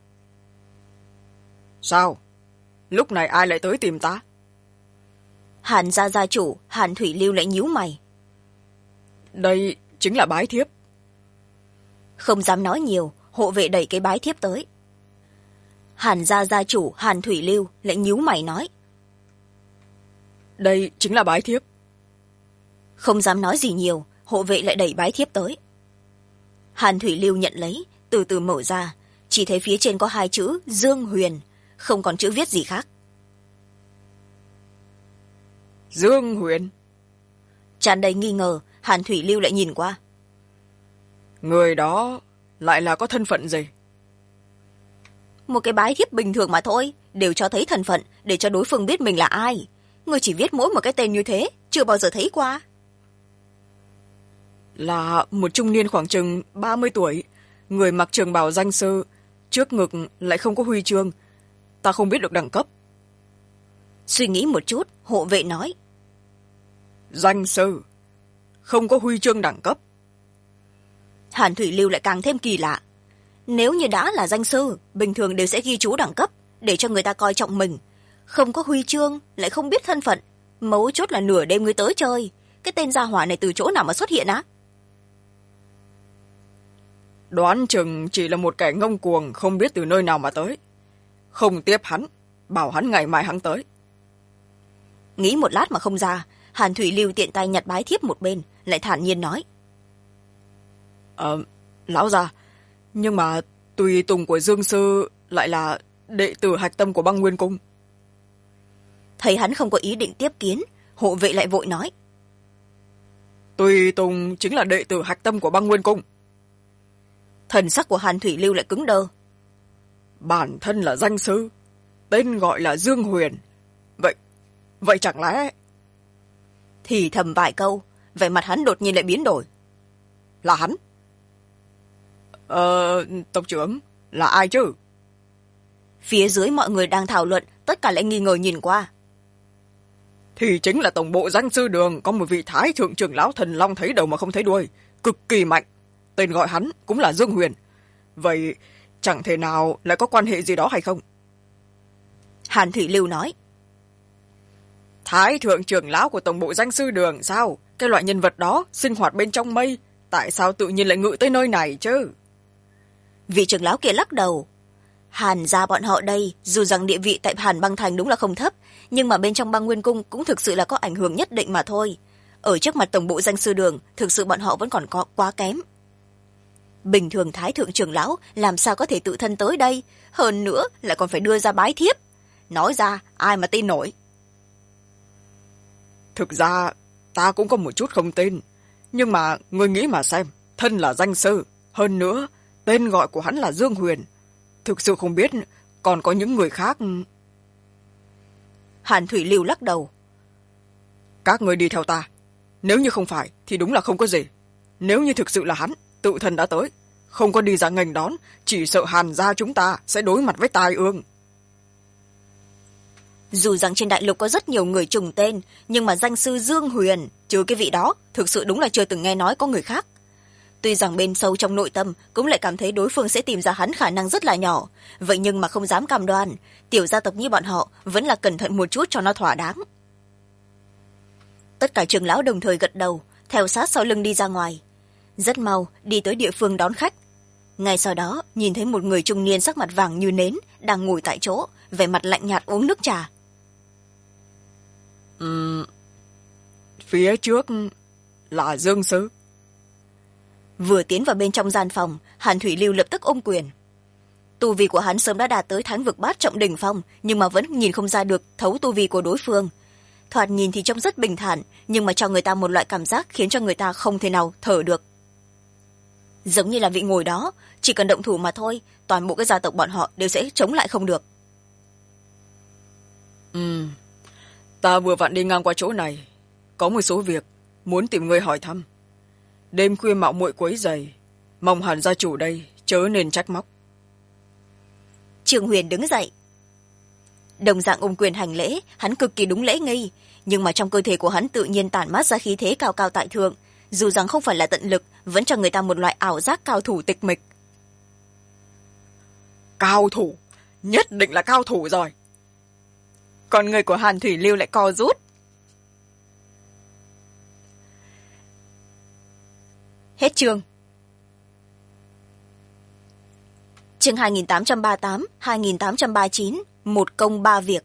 Sao? Lúc này ai lại tới tìm ta? Hàn gia gia chủ Hàn Thủy Lưu lại nhíu mày. Đây chính là bái thiếp. Không dám nói nhiều, hộ vệ đẩy cái bái thiếp tới. Hàn gia gia chủ Hàn Thủy Lưu lại nhíu mày nói. Đây chính là bái thiếp. Không dám nói gì nhiều, hộ vệ lại đẩy bái thiếp tới. Hàn Thủy Lưu nhận lấy, từ từ mở ra, chỉ thấy phía trên có hai chữ Dương Huyền, không còn chữ viết gì khác. Dương Huyền? Tràn đầy nghi ngờ, Hàn Thủy Lưu lại nhìn qua. Người đó lại là có thân phận gì? Một cái bái thiếp bình thường mà thôi, đều cho thấy thân phận để cho đối phương biết mình là ai. Người chỉ viết mỗi một cái tên như thế, chưa bao giờ thấy qua. Là một trung niên khoảng chừng 30 tuổi, người mặc trường bào danh sư, trước ngực lại không có huy chương. Ta không biết được đẳng cấp. Suy nghĩ một chút, hộ vệ nói. Danh sư, không có huy chương đẳng cấp. Hàn Thủy Lưu lại càng thêm kỳ lạ. Nếu như đã là danh sư, bình thường đều sẽ ghi chú đẳng cấp, để cho người ta coi trọng mình. Không có huy chương, lại không biết thân phận. Mấu chốt là nửa đêm ngươi tới chơi. Cái tên gia hỏa này từ chỗ nào mà xuất hiện á? Đoán chừng chỉ là một kẻ ngông cuồng không biết từ nơi nào mà tới. Không tiếp hắn, bảo hắn ngày mai hắn tới. Nghĩ một lát mà không ra, Hàn Thủy Lưu tiện tay nhặt bái thiếp một bên, lại thản nhiên nói. Lão già, nhưng mà tùy tùng của Dương Sư lại là đệ tử hạch tâm của băng nguyên cung. Thấy hắn không có ý định tiếp kiến, hộ vệ lại vội nói. Tùy tùng chính là đệ tử hạch tâm của băng nguyên cung. Thần sắc của Hàn Thủy Lưu lại cứng đơ. Bản thân là danh sư, tên gọi là Dương Huyền. Vậy chẳng lẽ... Thì thầm vài câu, vẻ mặt hắn đột nhiên lại biến đổi. Là hắn? Tộc trưởng, là ai chứ? Phía dưới mọi người đang thảo luận, tất cả lại nghi ngờ nhìn qua. Thì chính là tổng bộ danh sư đường có một vị thái thượng trưởng lão thần long thấy đầu mà không thấy đuôi, cực kỳ mạnh. Tên gọi hắn cũng là Dương Huyền. Vậy chẳng thể nào lại có quan hệ gì đó hay không? Hàn Thủy Lưu nói. Thái thượng trưởng lão của tổng bộ danh sư đường sao? Cái loại nhân vật đó sinh hoạt bên trong mây, tại sao tự nhiên lại ngự tới nơi này chứ? Vị trưởng lão kia lắc đầu. Hàn gia bọn họ đây, dù rằng địa vị tại Hàn băng thành đúng là không thấp, nhưng mà bên trong băng nguyên cung cũng thực sự là có ảnh hưởng nhất định mà thôi. Ở trước mặt tổng bộ danh sư đường, thực sự bọn họ vẫn còn có quá kém. Bình thường thái thượng trưởng lão làm sao có thể tự thân tới đây, hơn nữa lại còn phải đưa ra bái thiếp. Nói ra ai mà tin nổi. Thực ra ta cũng có một chút không tin, nhưng mà ngươi nghĩ mà xem, thân là danh sư, hơn nữa tên gọi của hắn là Dương Huyền, thực sự không biết còn có những người khác. Hàn Thủy Lưu lắc đầu. Các ngươi đi theo ta, nếu như không phải thì đúng là không có gì. Nếu như thực sự là hắn tự thân đã tới, không có đi ra nghênh đón, chỉ sợ Hàn gia chúng ta sẽ đối mặt với tai ương. Dù rằng trên đại lục có rất nhiều người trùng tên, nhưng mà danh sư Dương Huyền trừ cái vị đó thực sự đúng là chưa từng nghe nói có người khác. Tuy rằng bên sâu trong nội tâm cũng lại cảm thấy đối phương sẽ tìm ra hắn khả năng rất là nhỏ, vậy nhưng mà không dám cam đoan, tiểu gia tộc như bọn họ vẫn là cẩn thận một chút cho nó thỏa đáng. Tất cả trưởng lão đồng thời gật đầu, theo sát sau lưng đi ra ngoài. Rất mau đi tới địa phương đón khách. Ngay sau đó nhìn thấy một người trung niên sắc mặt vàng như nến đang ngồi tại chỗ, vẻ mặt lạnh nhạt uống nước trà. Phía trước là Dương sư. Vừa tiến vào bên trong gian phòng, Hàn Thủy Lưu lập tức ôm quyền. Tu vi của hắn sớm đã đạt tới thánh vực bát trọng đỉnh phong, nhưng mà vẫn nhìn không ra được thấu tu vi của đối phương. Thoạt nhìn thì trông rất bình thản, nhưng mà cho người ta một loại cảm giác khiến cho người ta không thể nào thở được. Giống như là vị ngồi đó, chỉ cần động thủ mà thôi, toàn bộ cái gia tộc bọn họ đều sẽ chống lại không được. Ta vừa vặn đi ngang qua chỗ này, có một số việc muốn tìm người hỏi thăm. Đêm khuya mạo muội quấy rầy, mong Hàn gia chủ đây chớ nên trách móc. Trương Huyền đứng dậy, đồng dạng ôm quyền hành lễ. Hắn cực kỳ đúng lễ nghi, nhưng mà trong cơ thể của hắn tự nhiên tản mát ra khí thế cao cao tại thượng, dù rằng không phải là tận lực, vẫn cho người ta một loại ảo giác cao thủ tịch mịch. Cao thủ, nhất định là cao thủ rồi. Con người của Hàn Thủy Lưu lại co rút. Hết chương. Chương 2838, 2839, một công ba việc.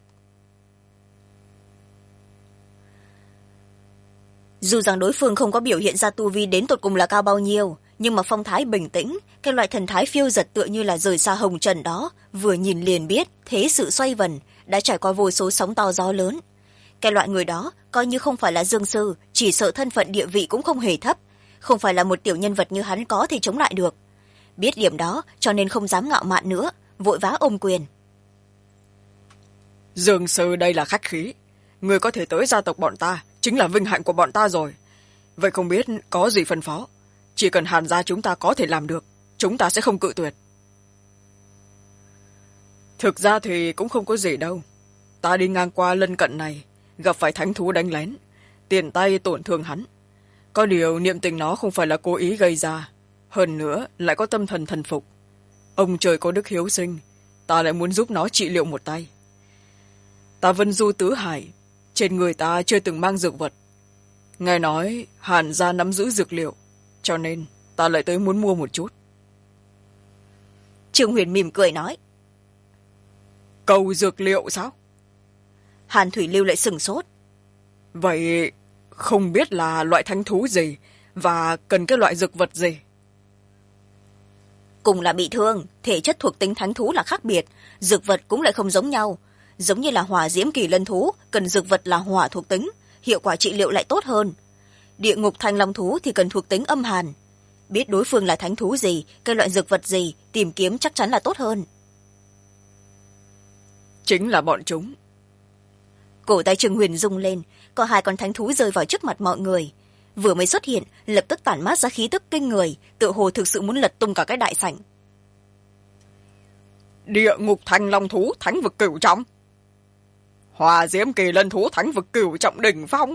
Dù rằng đối phương không có biểu hiện ra tu vi đến tột cùng là cao bao nhiêu, nhưng mà phong thái bình tĩnh, cái loại thần thái phiêu dật tựa như là rời xa hồng trần đó, vừa nhìn liền biết thế sự xoay vần, đã trải qua vô số sóng to gió lớn. Cái loại người đó coi như không phải là Dương sư, chỉ sợ thân phận địa vị cũng không hề thấp, không phải là một tiểu nhân vật như hắn có thể chống lại được. Biết điểm đó cho nên không dám ngạo mạn nữa, vội vã ôm quyền. Dương sư đây là khách khí, người có thể tới gia tộc bọn ta chính là vinh hạnh của bọn ta rồi. Vậy không biết có gì phân phó, chỉ cần Hàn gia chúng ta có thể làm được, chúng ta sẽ không cự tuyệt. Thực ra thì cũng không có gì đâu. Ta đi ngang qua lân cận này, gặp phải thánh thú đánh lén, tiền tay tổn thương hắn. Có điều niệm tình nó không phải là cố ý gây ra, hơn nữa lại có tâm thần thần phục. Ông trời có đức hiếu sinh, ta lại muốn giúp nó trị liệu một tay. Ta vân du tứ hải, trên người ta chưa từng mang dược vật. Nghe nói Hàn gia nắm giữ dược liệu, cho nên ta lại tới muốn mua một chút. Trương Huyền mỉm cười nói. Cầu dược liệu sao? Hàn Thủy Lưu lại sửng sốt. Vậy không biết là loại thánh thú gì và cần cái loại dược vật gì? Cùng là bị thương, thể chất thuộc tính thánh thú là khác biệt, dược vật cũng lại không giống nhau. Giống như là hỏa diễm kỳ lân thú, cần dược vật là hỏa thuộc tính, hiệu quả trị liệu lại tốt hơn. Địa ngục thanh long thú thì cần thuộc tính âm hàn. Biết đối phương là thánh thú gì, cái loại dược vật gì, tìm kiếm chắc chắn là tốt hơn. Chính là bọn chúng. Cổ tay Trương Huyền rung lên, có hai con thánh thú rơi vào trước mặt mọi người. Vừa mới xuất hiện, lập tức tản mát ra khí tức kinh người, tựa hồ thực sự muốn lật tung cả cái đại sảnh. Địa ngục thanh long thú thánh vực cửu trọng, hỏa diễm kỳ lân thú thánh vực cửu trọng đỉnh phong.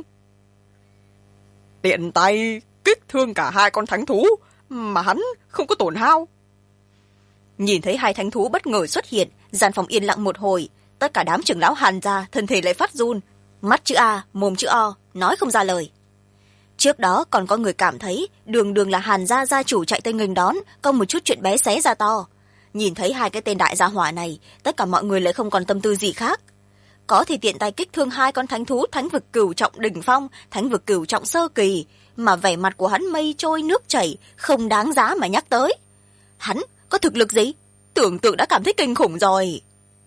Tiện tay kích thương cả hai con thánh thú mà hắn không có tổn hao. Nhìn thấy hai thánh thú bất ngờ xuất hiện, gian phòng yên lặng một hồi, tất cả đám trưởng lão Hàn gia thân thể lại phát run, mắt chữ A, mồm chữ O, nói không ra lời. Trước đó còn có người cảm thấy đường đường là Hàn gia gia chủ chạy tới nghênh đón, có một chút chuyện bé xé ra to. Nhìn thấy hai cái tên đại gia hỏa này, tất cả mọi người lại không còn tâm tư gì khác. Có thì tiện tay kích thương hai con thánh thú thánh vực cửu trọng đỉnh phong, thánh vực cửu trọng sơ kỳ, mà vẻ mặt của hắn mây trôi nước chảy, không đáng giá mà nhắc tới. Hắn có thực lực gì? Tưởng tượng đã cảm thấy kinh khủng rồi.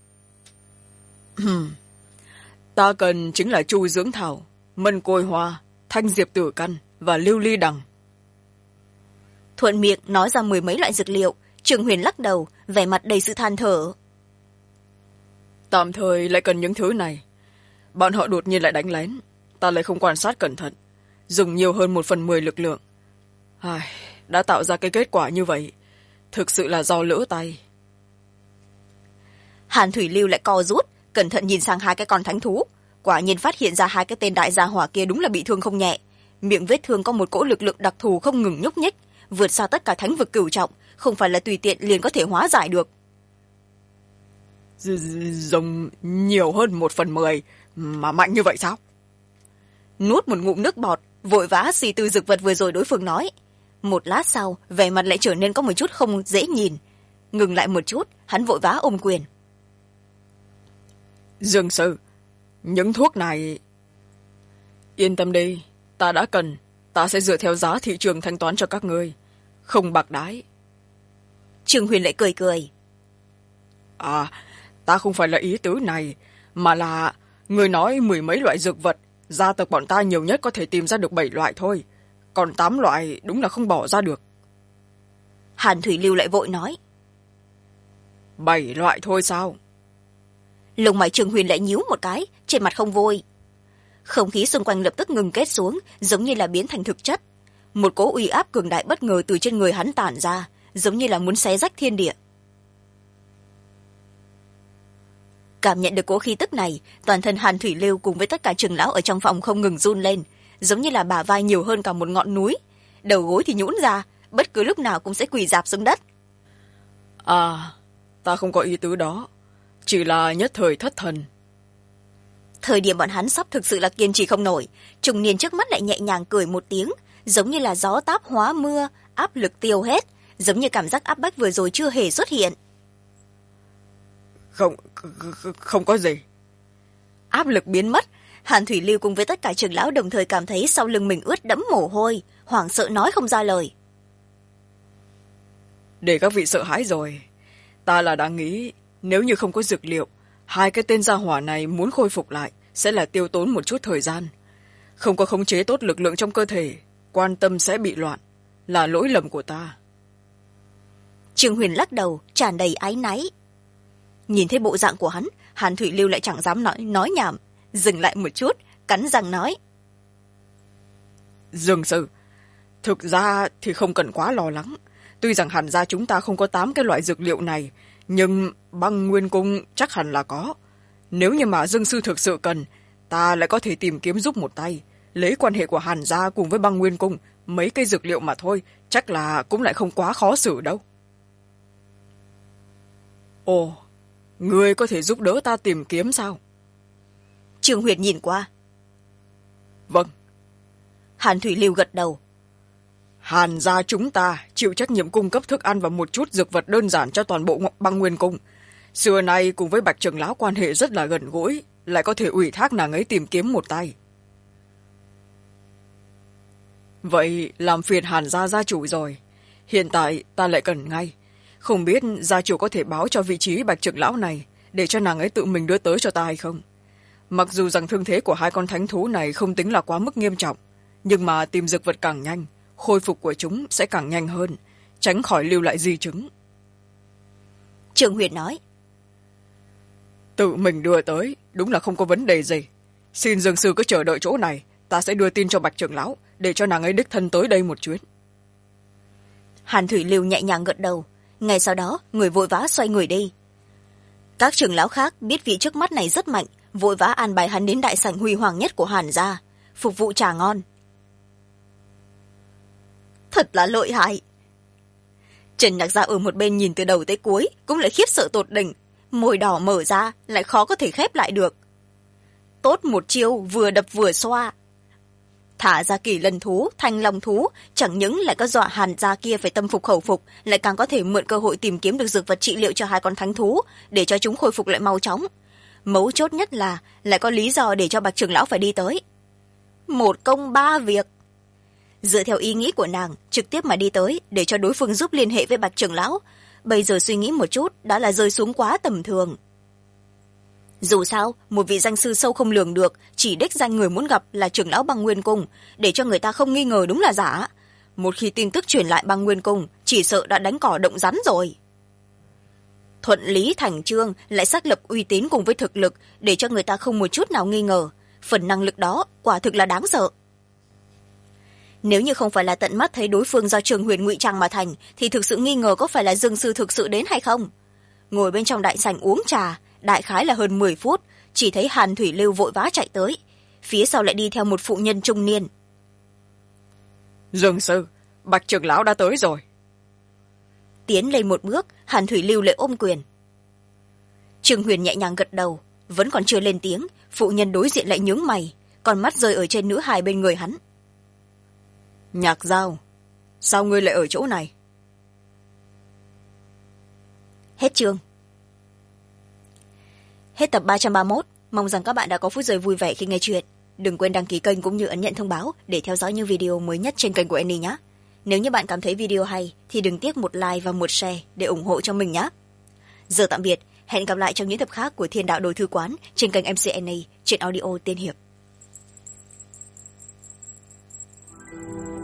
Ta cần chính là chu dưỡng thảo, mân côi hoa, thanh diệp tử căn và lưu ly đằng. Thuận miệng nói ra mười mấy loại dược liệu. Trương Huyền lắc đầu, vẻ mặt đầy sự than thở. Tạm thời lại cần những thứ này. Bọn họ đột nhiên lại đánh lén, ta lại không quan sát cẩn thận, dùng nhiều hơn 1/10 lực lượng. Đã tạo ra cái kết quả như vậy, thực sự là do lỡ tay. Hàn Thủy Lưu lại co rút cẩn thận nhìn sang hai cái con thánh thú, quả nhiên phát hiện ra hai cái tên đại gia hỏa kia đúng là bị thương không nhẹ. Miệng vết thương có một cỗ lực lượng đặc thù không ngừng nhúc nhích, vượt xa tất cả thánh vực cửu trọng, không phải là tùy tiện liền có thể hóa giải được. Rồng nhiều hơn 1/10 mà mạnh như vậy sao? Nuốt một ngụm nước bọt, vội vã suy tư dược vật vừa rồi đối phương nói. Một lát sau, vẻ mặt lại trở nên có một chút không dễ nhìn. Ngừng lại một chút, hắn vội vã ôm quyền. Dương sư, những thuốc này... Yên tâm đi, ta đã cần, ta sẽ dựa theo giá thị trường thanh toán cho các ngươi, không bạc đái. Trương Huyền lại cười cười. À, ta không phải là ý tứ này, mà là người nói 10 mấy loại dược vật, gia tộc bọn ta nhiều nhất có thể tìm ra được 7 loại thôi, còn 8 loại đúng là không bỏ ra được. Hàn Thủy Lưu lại vội nói. 7 loại thôi sao? Lông mày Trương Huyền lại nhíu một cái, trên mặt không vui. Không khí xung quanh lập tức ngừng kết xuống, giống như là biến thành thực chất. Một cỗ uy áp cường đại bất ngờ từ trên người hắn tản ra, giống như là muốn xé rách thiên địa. Cảm nhận được cỗ khí tức này, toàn thân Hàn Thủy Lưu cùng với tất cả trưởng lão ở trong phòng không ngừng run lên, giống như là bả vai nhiều hơn cả một ngọn núi, đầu gối thì nhũn ra, bất cứ lúc nào cũng sẽ quỳ rạp xuống đất. À, ta không có ý tứ đó, chỉ là nhất thời thất thần. Thời điểm bọn hắn sắp thực sự là kiên trì không nổi, trung niên trước mắt lại nhẹ nhàng cười một tiếng, giống như là gió táp hóa mưa, áp lực tiêu hết, giống như cảm giác áp bách vừa rồi chưa hề xuất hiện. Không có gì. Áp lực biến mất, Hàn Thủy Lưu cùng với tất cả trưởng lão đồng thời cảm thấy sau lưng mình ướt đẫm mồ hôi, hoảng sợ nói không ra lời. Để các vị sợ hãi rồi, ta là đã nghĩ nếu như không có dược liệu, hai cái tên gia hỏa này muốn khôi phục lại sẽ là tiêu tốn một chút thời gian. Không có khống chế tốt lực lượng trong cơ thể, quan tâm sẽ bị loạn, là lỗi lầm của ta. Trương Huyền lắc đầu, tràn đầy áy náy. Nhìn thấy bộ dạng của hắn, Hàn Thủy Lưu lại chẳng dám nói nhảm, dừng lại một chút, cắn răng nói. Dương sư, thực ra thì không cần quá lo lắng. Tuy rằng hẳn ra chúng ta không có 8 cái loại dược liệu này, nhưng Băng Nguyên Cung chắc hẳn là có. Nếu như mà Dương sư thực sự cần, ta lại có thể tìm kiếm giúp một tay, lấy quan hệ của Hàn gia cùng với Băng Nguyên Cung, mấy cây dược liệu mà thôi, chắc là cũng lại không quá khó xử đâu. Ồ, ngươi có thể giúp đỡ ta tìm kiếm sao? Trương Huyền nhìn qua. Vâng. Hàn Thủy Lưu gật đầu. Hàn gia chúng ta chịu trách nhiệm cung cấp thức ăn và một chút dược vật đơn giản cho toàn bộ Băng Nguyên Cung. Xưa nay cùng với Bạch trưởng lão quan hệ rất là gần gũi, lại có thể ủy thác nàng ấy tìm kiếm một tay. Vậy làm phiền Hàn gia gia chủ rồi. Hiện tại ta lại cần ngay. Không biết gia chủ có thể báo cho vị trí Bạch trưởng lão này để cho nàng ấy tự mình đưa tới cho ta hay không? Mặc dù rằng thương thế của hai con thánh thú này không tính là quá mức nghiêm trọng, nhưng mà tìm dược vật càng nhanh, khôi phục của chúng sẽ càng nhanh hơn, tránh khỏi lưu lại di chứng. Trương Huyền nói. Tự mình đưa tới, đúng là không có vấn đề gì. Xin Dương sư cứ chờ đợi chỗ này, ta sẽ đưa tin cho Bạch trưởng lão, để cho nàng ấy đích thân tới đây một chuyến. Hàn Thủy Lưu nhẹ nhàng gật đầu, ngay sau đó người vội vã xoay người đi. Các trưởng lão khác biết vị trước mắt này rất mạnh, vội vã an bài hắn đến đại sảnh huy hoàng nhất của Hàn gia, phục vụ trà ngon. Thật là lợi hại. Trần Nhạc Gia ở một bên nhìn từ đầu tới cuối cũng lại khiếp sợ tột đỉnh, môi đỏ mở ra lại khó có thể khép lại được. Tốt một chiêu vừa đập vừa xoa. Thả ra Kỳ Lân thú, Thanh Long thú, chẳng những lại có dọa Hàn gia kia phải tâm phục khẩu phục, lại càng có thể mượn cơ hội tìm kiếm được dược vật trị liệu cho hai con thánh thú, để cho chúng khôi phục lại mau chóng. Mấu chốt nhất là lại có lý do để cho Bạch trưởng lão phải đi tới. Một công ba việc. Dựa theo ý nghĩ của nàng, trực tiếp mà đi tới để cho đối phương giúp liên hệ với Bạch trưởng lão. Bây giờ suy nghĩ một chút đã là rơi xuống quá tầm thường. Dù sao, một vị danh sư sâu không lường được, chỉ đích danh người muốn gặp là trưởng lão Băng Nguyên Cung, để cho người ta không nghi ngờ đúng là giả. Một khi tin tức truyền lại Băng Nguyên Cung, chỉ sợ đã đánh cỏ động rắn rồi. Thuận lý thành chương lại xác lập uy tín cùng với thực lực, để cho người ta không một chút nào nghi ngờ. Phần năng lực đó quả thực là đáng sợ. nếu như không phải là tận mắt thấy đối phương do Trường Huyền ngụy trang mà thành thì thực sự nghi ngờ có phải là dương sư thực sự đến hay không. Ngồi bên trong đại sảnh uống trà, đại khái là hơn 10 phút, chỉ thấy Hàn Thủy Lưu vội vã chạy tới, phía sau lại đi theo một phụ nhân trung niên. Dương sư, Bạch trưởng lão đã tới rồi. Tiến lên một bước, Hàn Thủy Lưu lại ôm quyền. Trường Huyền nhẹ nhàng gật đầu, vẫn còn chưa lên tiếng, phụ nhân đối diện lại nhướng mày, còn mắt rơi ở trên nữ hài bên người hắn. Nhạc Giao, sao ngươi lại ở chỗ này? Hết chương. Hết tập 331. Mong rằng các bạn đã có phút giây vui vẻ khi nghe chuyện. Đừng quên đăng ký kênh cũng như ấn nhận thông báo để theo dõi những video mới nhất trên kênh của Annie nhé. Nếu như bạn cảm thấy video hay thì đừng tiếc một like và một share để ủng hộ cho mình nhé. Giờ tạm biệt, hẹn gặp lại trong những tập khác của Thiên Đạo Đồ Thư Quán trên kênh MC Annie, truyện audio tiên hiệp.